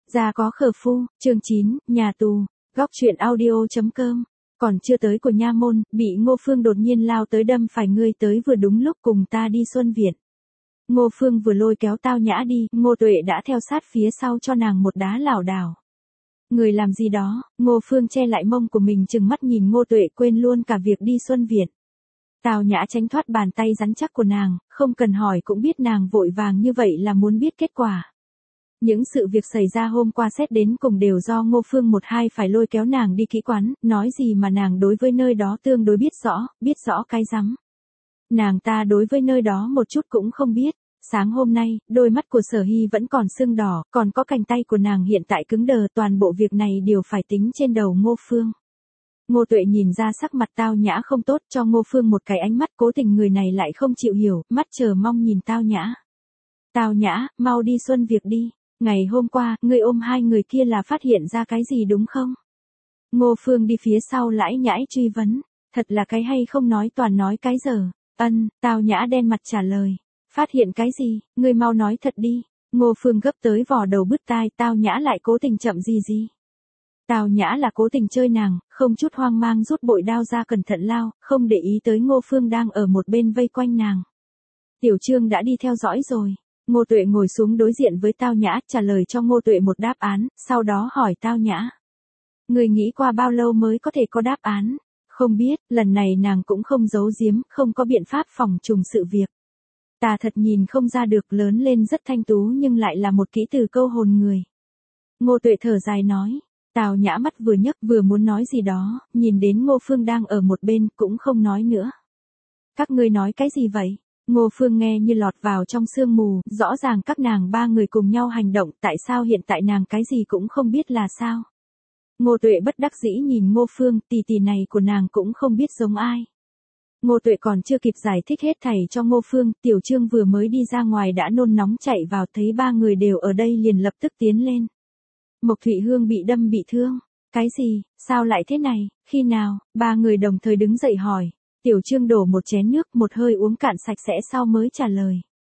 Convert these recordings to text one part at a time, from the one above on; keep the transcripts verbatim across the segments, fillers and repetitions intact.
Già có khờ phu, chương chín, nhà tù, góc truyện audio.com. Còn chưa tới của nha môn, bị Ngô Phương đột nhiên lao tới đâm phải, ngươi tới vừa đúng lúc, cùng ta đi Xuân Viện. Ngô Phương vừa lôi kéo Tao Nhã đi, Ngô Tuệ đã theo sát phía sau cho nàng một đá lảo đảo. Người làm gì đó? Ngô Phương che lại mông của mình trừng mắt nhìn Ngô Tuệ, quên luôn cả việc đi Xuân Viện. Tao Nhã tránh thoát bàn tay rắn chắc của nàng, không cần hỏi cũng biết nàng vội vàng như vậy là muốn biết kết quả. Những sự việc xảy ra hôm qua xét đến cùng đều do Ngô Phương một hai phải lôi kéo nàng đi kỹ quán, nói gì mà nàng đối với nơi đó tương đối biết rõ, biết rõ cái rắm. Nàng ta đối với nơi đó một chút cũng không biết. Sáng hôm nay, đôi mắt của Sở Hy vẫn còn sưng đỏ, còn có cánh tay của nàng hiện tại cứng đờ, toàn bộ việc này đều phải tính trên đầu Ngô Phương. Ngô Tuệ nhìn ra sắc mặt Tao Nhã không tốt, cho Ngô Phương một cái ánh mắt, cố tình người này lại không chịu hiểu, mắt chờ mong nhìn Tao Nhã. Tao Nhã, mau đi Xuân Việc đi. Ngày hôm qua, ngươi ôm hai người kia là phát hiện ra cái gì đúng không? Ngô Phương đi phía sau lãi nhãi truy vấn. Thật là cái hay không nói toàn nói cái giờ. Ân, Tao Nhã đen mặt trả lời. Phát hiện cái gì, ngươi mau nói thật đi. Ngô Phương gấp tới vò đầu bứt tai, Tao Nhã lại cố tình chậm gì gì. Tao Nhã là cố tình chơi nàng, không chút hoang mang rút bội đao ra cẩn thận lao, không để ý tới Ngô Phương đang ở một bên vây quanh nàng. Tiểu Trương đã đi theo dõi rồi. Ngô Tuệ ngồi xuống đối diện với Tao Nhã, trả lời cho Ngô Tuệ một đáp án, sau đó hỏi Tao Nhã. Người nghĩ qua bao lâu mới có thể có đáp án? Không biết, lần này nàng cũng không giấu giếm, không có biện pháp phòng trùng sự việc. Ta thật nhìn không ra được, lớn lên rất thanh tú nhưng lại là một kỹ từ câu hồn người. Ngô Tuệ thở dài nói. Tao Nhã mắt vừa nhấc vừa muốn nói gì đó, nhìn đến Ngô Phương đang ở một bên cũng không nói nữa. Các ngươi nói cái gì vậy? Ngô Phương nghe như lọt vào trong sương mù, rõ ràng các nàng ba người cùng nhau hành động, tại sao hiện tại nàng cái gì cũng không biết là sao? Ngô Tuệ bất đắc dĩ nhìn Ngô Phương, tỷ tỷ này của nàng cũng không biết giống ai. Ngô Tuệ còn chưa kịp giải thích hết thảy cho Ngô Phương, Tiểu Trương vừa mới đi ra ngoài đã nôn nóng chạy vào, thấy ba người đều ở đây liền lập tức tiến lên. Mộc Thụy Hương bị đâm bị thương. Cái gì, sao lại thế này, khi nào? Ba người đồng thời đứng dậy hỏi. Tiểu Trương đổ một chén nước, một hơi uống cạn sạch sẽ sau mới trả lời.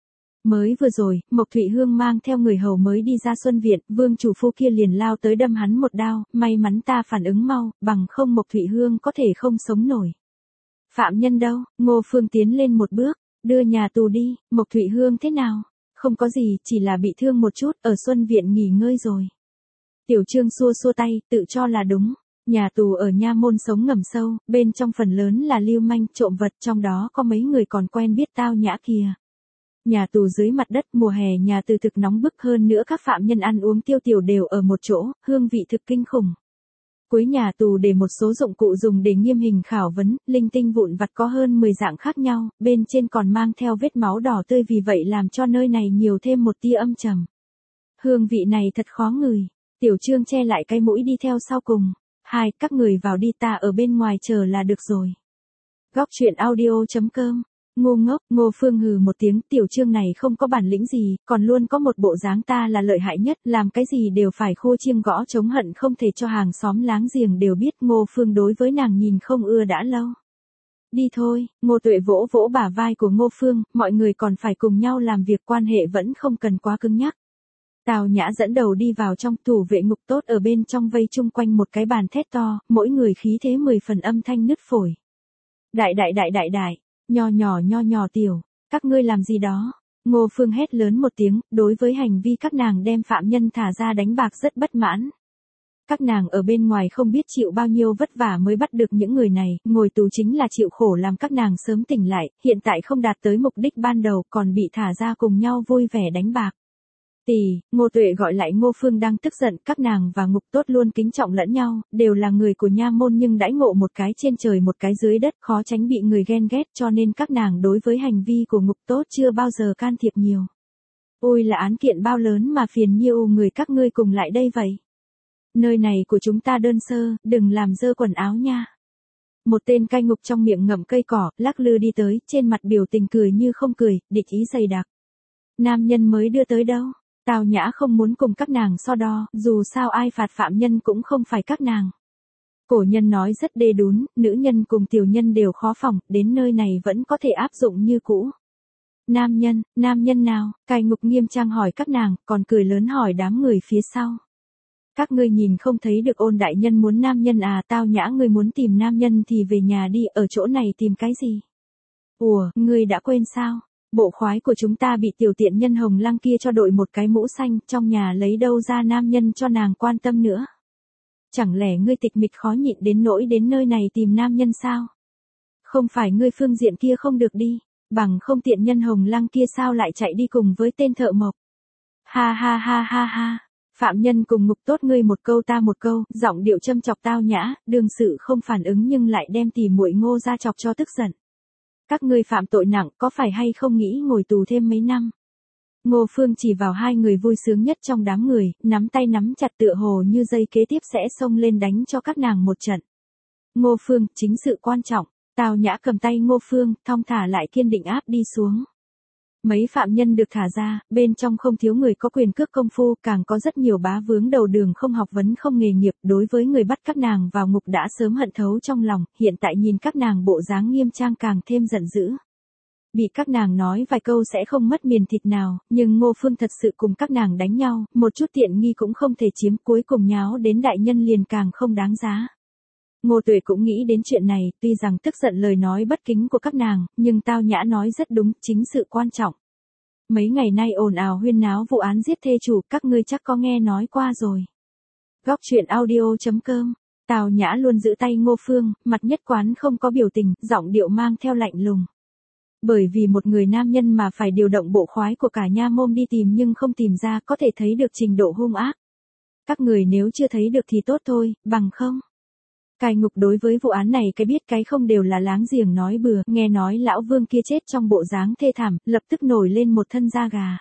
Mới vừa rồi, Mộc Thụy Hương mang theo người hầu mới đi ra Xuân Viện, Vương chủ phu kia liền lao tới đâm hắn một đao, may mắn ta phản ứng mau, bằng không Mộc Thụy Hương có thể không sống nổi. Phạm nhân đâu? Ngô Phương tiến lên một bước, đưa nhà tù đi. Mộc Thụy Hương thế nào? Không có gì, chỉ là bị thương một chút, ở Xuân Viện nghỉ ngơi rồi. Tiểu Trương xua xua tay, tự cho là đúng. Nhà tù ở nha môn sống ngầm sâu, bên trong phần lớn là lưu manh, trộm vật, trong đó có mấy người còn quen biết Tao Nhã kìa. Nhà tù dưới mặt đất, mùa hè nhà tù thực nóng bức, hơn nữa các phạm nhân ăn uống tiêu tiểu đều ở một chỗ, hương vị thực kinh khủng. Cuối nhà tù để một số dụng cụ dùng để nghiêm hình khảo vấn, linh tinh vụn vặt có hơn mười dạng khác nhau, bên trên còn mang theo vết máu đỏ tươi, vì vậy làm cho nơi này nhiều thêm một tia âm trầm. Hương vị này thật khó ngửi. Tiểu Trương che lại cái mũi đi theo sau cùng. Hai, các người vào đi, ta ở bên ngoài chờ là được rồi. Góc truyện audio.com. Ngu ngốc, Ngô Phương hừ một tiếng, Tiểu Trương này không có bản lĩnh gì, còn luôn có một bộ dáng ta là lợi hại nhất, làm cái gì đều phải khô chiêng gõ trống, hận không thể cho hàng xóm láng giềng đều biết. Ngô Phương đối với nàng nhìn không ưa đã lâu. Đi thôi. Ngô Tuệ vỗ vỗ bả vai của Ngô Phương, mọi người còn phải cùng nhau làm việc, quan hệ vẫn không cần quá cứng nhắc. Tao Nhã dẫn đầu đi vào trong, thủ vệ ngục tốt ở bên trong vây chung quanh một cái bàn thét to, mỗi người khí thế mười phần, âm thanh nứt phổi. Đại đại đại đại đại, nho nhỏ nho nhỏ tiểu, các ngươi làm gì đó? Ngô Phương hét lớn một tiếng, đối với hành vi các nàng đem phạm nhân thả ra đánh bạc rất bất mãn. Các nàng ở bên ngoài không biết chịu bao nhiêu vất vả mới bắt được những người này, ngồi tù chính là chịu khổ làm các nàng sớm tỉnh lại, hiện tại không đạt tới mục đích ban đầu còn bị thả ra cùng nhau vui vẻ đánh bạc. Tỷ, Ngô Tuệ gọi lại Ngô Phương đang tức giận, các nàng và ngục tốt luôn kính trọng lẫn nhau, đều là người của nha môn nhưng đãi ngộ một cái trên trời một cái dưới đất, khó tránh bị người ghen ghét, cho nên các nàng đối với hành vi của ngục tốt chưa bao giờ can thiệp nhiều. Ôi là án kiện bao lớn mà phiền nhiều người các ngươi cùng lại đây vậy. Nơi này của chúng ta đơn sơ, đừng làm dơ quần áo nha. Một tên cai ngục trong miệng ngậm cây cỏ, lắc lư đi tới, trên mặt biểu tình cười như không cười, địch ý dày đặc. Nam nhân mới đưa tới đâu? Tao Nhã không muốn cùng các nàng so đo, dù sao ai phạt phạm nhân cũng không phải các nàng. Cổ nhân nói rất đê đún, nữ nhân cùng tiểu nhân đều khó phòng, đến nơi này vẫn có thể áp dụng như cũ. Nam nhân, nam nhân nào? Cai ngục nghiêm trang hỏi các nàng, còn cười lớn hỏi đám người phía sau. Các ngươi nhìn không thấy được Ôn đại nhân muốn nam nhân à, Tao Nhã ngươi muốn tìm nam nhân thì về nhà đi, ở chỗ này tìm cái gì? Ủa, ngươi đã quên sao? Bộ khoái của chúng ta bị tiểu tiện nhân Hồng Lăng kia cho đội một cái mũ xanh, trong nhà lấy đâu ra nam nhân cho nàng quan tâm nữa. Chẳng lẽ ngươi tịch mịch khó nhịn đến nỗi đến nơi này tìm nam nhân sao? Không phải ngươi phương diện kia không được đi, bằng không tiện nhân Hồng Lăng kia sao lại chạy đi cùng với tên thợ mộc. Ha ha ha ha ha, phạm nhân cùng ngục tốt, ngươi một câu ta một câu, giọng điệu châm chọc Tao Nhã, đương sự không phản ứng nhưng lại đem tỉ muội Ngô ra chọc cho tức giận. Các ngươi phạm tội nặng, có phải hay không nghĩ ngồi tù thêm mấy năm? Ngô Phương chỉ vào hai người vui sướng nhất trong đám người, nắm tay nắm chặt tựa hồ như dây kế tiếp sẽ xông lên đánh cho các nàng một trận. Ngô Phương, chính sự quan trọng. Tao Nhã cầm tay Ngô Phương, thong thả lại kiên định áp đi xuống. Mấy phạm nhân được thả ra, bên trong không thiếu người có quyền cước công phu, càng có rất nhiều bá vướng đầu đường không học vấn không nghề nghiệp, đối với người bắt các nàng vào ngục đã sớm hận thấu trong lòng, hiện tại nhìn các nàng bộ dáng nghiêm trang càng thêm giận dữ. Bị các nàng nói vài câu sẽ không mất miền thịt nào, nhưng Ngô Phương thật sự cùng các nàng đánh nhau, một chút tiện nghi cũng không thể chiếm, cuối cùng nháo đến đại nhân liền càng không đáng giá. Ngô Tuệ cũng nghĩ đến chuyện này, tuy rằng tức giận lời nói bất kính của các nàng, nhưng Tao Nhã nói rất đúng, chính sự quan trọng. Mấy ngày nay ồn ào huyên náo vụ án giết thê chủ, các ngươi chắc có nghe nói qua rồi. Góc truyện audio chấm com. Tao Nhã luôn giữ tay Ngô Phương, mặt nhất quán không có biểu tình, giọng điệu mang theo lạnh lùng. Bởi vì một người nam nhân mà phải điều động bộ khoái của cả nha môn đi tìm nhưng không tìm ra, có thể thấy được trình độ hung ác. Các người nếu chưa thấy được thì tốt thôi, bằng không. Cai Ngục đối với vụ án này cái biết cái không đều là láng giềng nói bừa, nghe nói lão Vương kia chết trong bộ dáng thê thảm, lập tức nổi lên một thân da gà.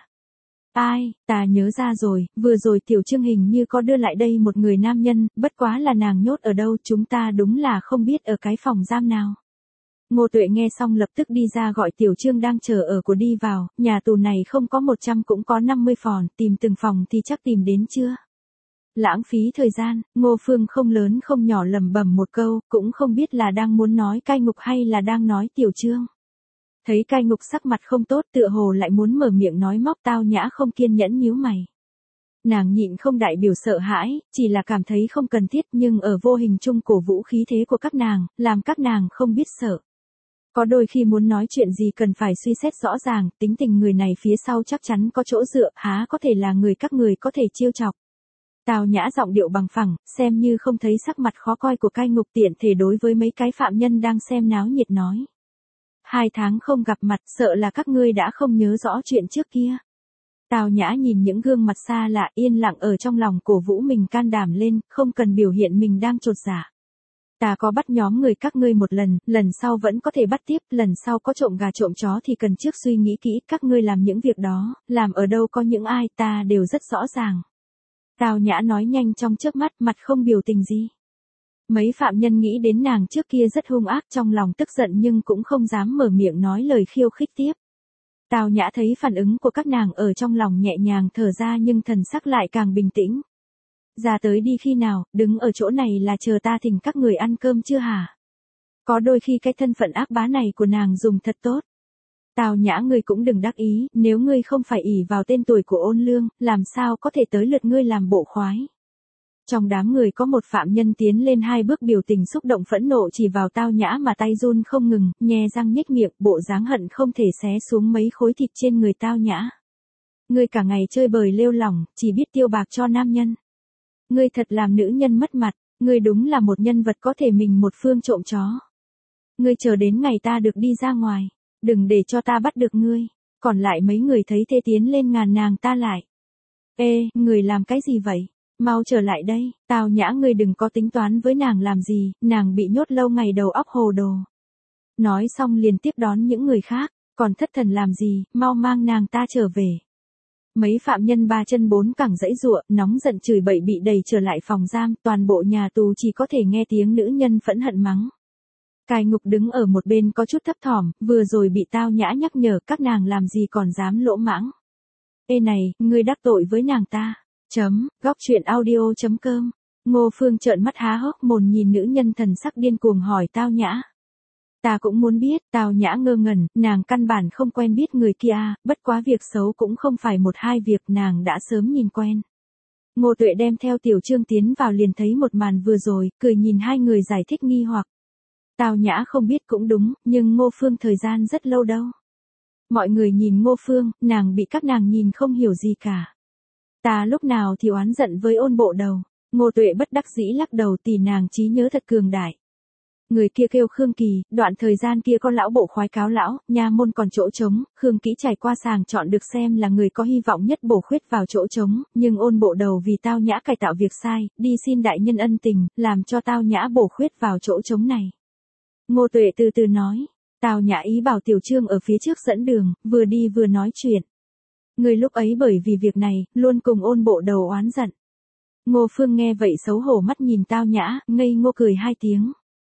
Ai, ta nhớ ra rồi, vừa rồi Tiểu Trương hình như có đưa lại đây một người nam nhân, bất quá là nàng nhốt ở đâu, chúng ta đúng là không biết ở cái phòng giam nào. Ngô Tuệ nghe xong lập tức đi ra gọi Tiểu Trương đang chờ ở của đi vào, nhà tù này không có một trăm cũng có năm mươi phòng, tìm từng phòng thì chắc tìm đến chưa? Lãng phí thời gian, Ngô Phương không lớn không nhỏ lẩm bẩm một câu, cũng không biết là đang muốn nói Cai Ngục hay là đang nói Tiểu Trương. Thấy Cai Ngục sắc mặt không tốt tựa hồ lại muốn mở miệng nói móc, Tao Nhã không kiên nhẫn nhíu mày. Nàng nhịn không đại biểu sợ hãi, chỉ là cảm thấy không cần thiết nhưng ở vô hình chung cổ vũ khí thế của các nàng, làm các nàng không biết sợ. Có đôi khi muốn nói chuyện gì cần phải suy xét rõ ràng, tính tình người này phía sau chắc chắn có chỗ dựa, há có thể là người các người có thể chiêu chọc. Tao Nhã giọng điệu bằng phẳng, xem như không thấy sắc mặt khó coi của Cai Ngục, tiện thể đối với mấy cái phạm nhân đang xem náo nhiệt nói. Hai tháng không gặp mặt, sợ là các ngươi đã không nhớ rõ chuyện trước kia. Tao Nhã nhìn những gương mặt xa lạ, yên lặng ở trong lòng cổ vũ mình can đảm lên, không cần biểu hiện mình đang chột dạ. Ta có bắt nhóm người các ngươi một lần, lần sau vẫn có thể bắt tiếp, lần sau có trộm gà trộm chó thì cần trước suy nghĩ kỹ, các ngươi làm những việc đó, làm ở đâu có những ai, ta đều rất rõ ràng. Tao Nhã nói nhanh trong chớp mắt, mặt không biểu tình gì. Mấy phạm nhân nghĩ đến nàng trước kia rất hung ác, trong lòng tức giận nhưng cũng không dám mở miệng nói lời khiêu khích tiếp. Tao Nhã thấy phản ứng của các nàng ở trong lòng nhẹ nhàng thở ra nhưng thần sắc lại càng bình tĩnh. Ra tới đi khi nào, đứng ở chỗ này là chờ ta thỉnh các người ăn cơm chưa hả? Có đôi khi cái thân phận ác bá này của nàng dùng thật tốt. Tao Nhã ngươi cũng đừng đắc ý, nếu ngươi không phải ỷ vào tên tuổi của Ôn Lương, làm sao có thể tới lượt ngươi làm bộ khoái. Trong đám người có một phạm nhân tiến lên hai bước, biểu tình xúc động phẫn nộ chỉ vào Tao Nhã mà tay run không ngừng, nhe răng nhếch miệng, bộ dáng hận không thể xé xuống mấy khối thịt trên người Tao Nhã. Ngươi cả ngày chơi bời lêu lỏng, chỉ biết tiêu bạc cho nam nhân. Ngươi thật làm nữ nhân mất mặt, ngươi đúng là một nhân vật có thể mình một phương trộm chó. Ngươi chờ đến ngày ta được đi ra ngoài, đừng để cho ta bắt được ngươi. Còn lại mấy người thấy thế tiến lên ngàn nàng ta lại. Ê, người làm cái gì vậy? Mau trở lại đây, Tao Nhã ngươi đừng có tính toán với nàng làm gì, nàng bị nhốt lâu ngày đầu óc hồ đồ. Nói xong liền tiếp đón những người khác, còn thất thần làm gì, mau mang nàng ta trở về. Mấy phạm nhân ba chân bốn cẳng giãy giụa, nóng giận chửi bậy bị đẩy trở lại phòng giam, toàn bộ nhà tù chỉ có thể nghe tiếng nữ nhân phẫn hận mắng. Cai Ngục đứng ở một bên có chút thấp thỏm, vừa rồi bị Tao Nhã nhắc nhở, các nàng làm gì còn dám lỗ mãng. Ê này, ngươi đắc tội với nàng ta. Chấm, góc truyện audio chấm com. Ngô Phương trợn mắt há hốc mồm nhìn nữ nhân thần sắc điên cuồng hỏi Tao Nhã. Ta cũng muốn biết, Tao Nhã ngơ ngẩn, nàng căn bản không quen biết người kia, bất quá việc xấu cũng không phải một hai việc nàng đã sớm nhìn quen. Ngô Tuệ đem theo Tiểu Trương tiến vào liền thấy một màn vừa rồi, cười nhìn hai người giải thích nghi hoặc. Tào Nhã không biết cũng đúng, nhưng Ngô Phương thời gian rất lâu đâu. Mọi người nhìn Ngô Phương, nàng bị các nàng nhìn không hiểu gì cả. Ta lúc nào thì oán giận với Ôn Bộ Đầu. Ngô Tuệ bất đắc dĩ lắc đầu, tỷ nàng trí nhớ thật cường đại. Người kia kêu Khương Kỳ, đoạn thời gian kia có lão bộ khoái cáo lão, nha môn còn chỗ trống, Khương Kỹ trải qua sàng chọn được xem là người có hy vọng nhất bổ khuyết vào chỗ trống, nhưng Ôn Bộ Đầu vì Tao Nhã cải tạo việc sai, đi xin đại nhân ân tình, làm cho Tao Nhã bổ khuyết vào chỗ trống này. Ngô Tuệ từ từ nói, Tào Nhã ý bảo Tiểu Trương ở phía trước dẫn đường, vừa đi vừa nói chuyện. Người lúc ấy bởi vì việc này, luôn cùng Ôn Bộ Đầu oán giận. Ngô Phương nghe vậy xấu hổ mắt nhìn Tao Nhã, ngây ngô cười hai tiếng.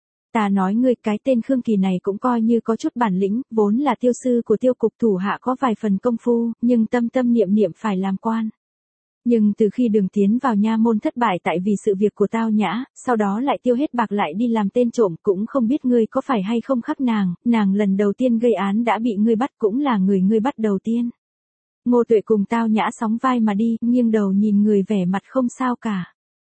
Ta nói ngươi, cái tên Khương Kỳ này cũng coi như có chút bản lĩnh, vốn là tiêu sư của tiêu cục thủ hạ có vài phần công phu, nhưng tâm tâm niệm niệm phải làm quan. Nhưng từ khi Đường tiến vào nha môn thất bại tại vì sự việc của Tao Nhã, sau đó lại tiêu hết bạc lại đi làm tên trộm, cũng không biết ngươi có phải hay không khắc nàng, nàng lần đầu tiên gây án đã bị ngươi bắt, cũng là người ngươi bắt đầu tiên. Ngô Tuệ cùng Tao Nhã sóng vai mà đi, nghiêng đầu nhìn người vẻ mặt không sao cả.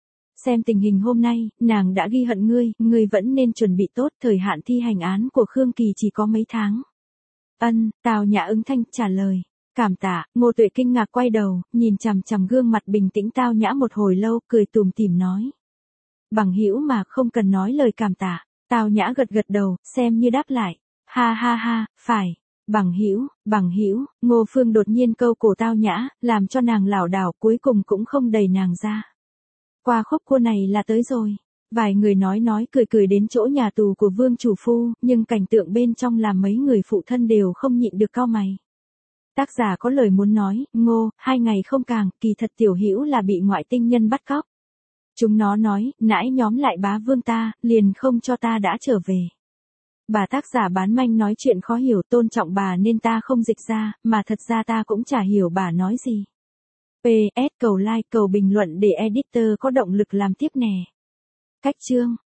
Xem tình hình hôm nay, nàng đã ghi hận ngươi, ngươi vẫn nên chuẩn bị tốt, thời hạn thi hành án của Khương Kỳ chỉ có mấy tháng. Ân, Tào Nhã ứng thanh trả lời. Cảm tạ. Ngô Tuệ kinh ngạc quay đầu, nhìn chằm chằm gương mặt bình tĩnh Tao Nhã một hồi lâu, cười tủm tỉm nói. Bằng hữu mà không cần nói lời cảm tạ. Tao Nhã gật gật đầu, xem như đáp lại. Ha ha ha, phải. Bằng hữu, bằng hữu. Ngô Phương đột nhiên câu cổ Tao Nhã, làm cho nàng lảo đảo, cuối cùng cũng không đẩy nàng ra. Qua khúc cua này là tới rồi. Vài người nói nói cười cười đến chỗ nhà tù của Vương chủ phu, nhưng cảnh tượng bên trong làm mấy người phụ thân đều không nhịn được cau mày. Tác giả có lời muốn nói, Ngô, hai ngày không càng, kỳ thật Tiểu Hữu là bị ngoại tinh nhân bắt cóc. Chúng nó nói, nãy nhóm lại bá vương ta, liền không cho ta đã trở về. Bà tác giả bán manh nói chuyện khó hiểu, tôn trọng bà nên ta không dịch ra, mà thật ra ta cũng chả hiểu bà nói gì. pê ét cầu like cầu bình luận để editor có động lực làm tiếp nè. Cách chương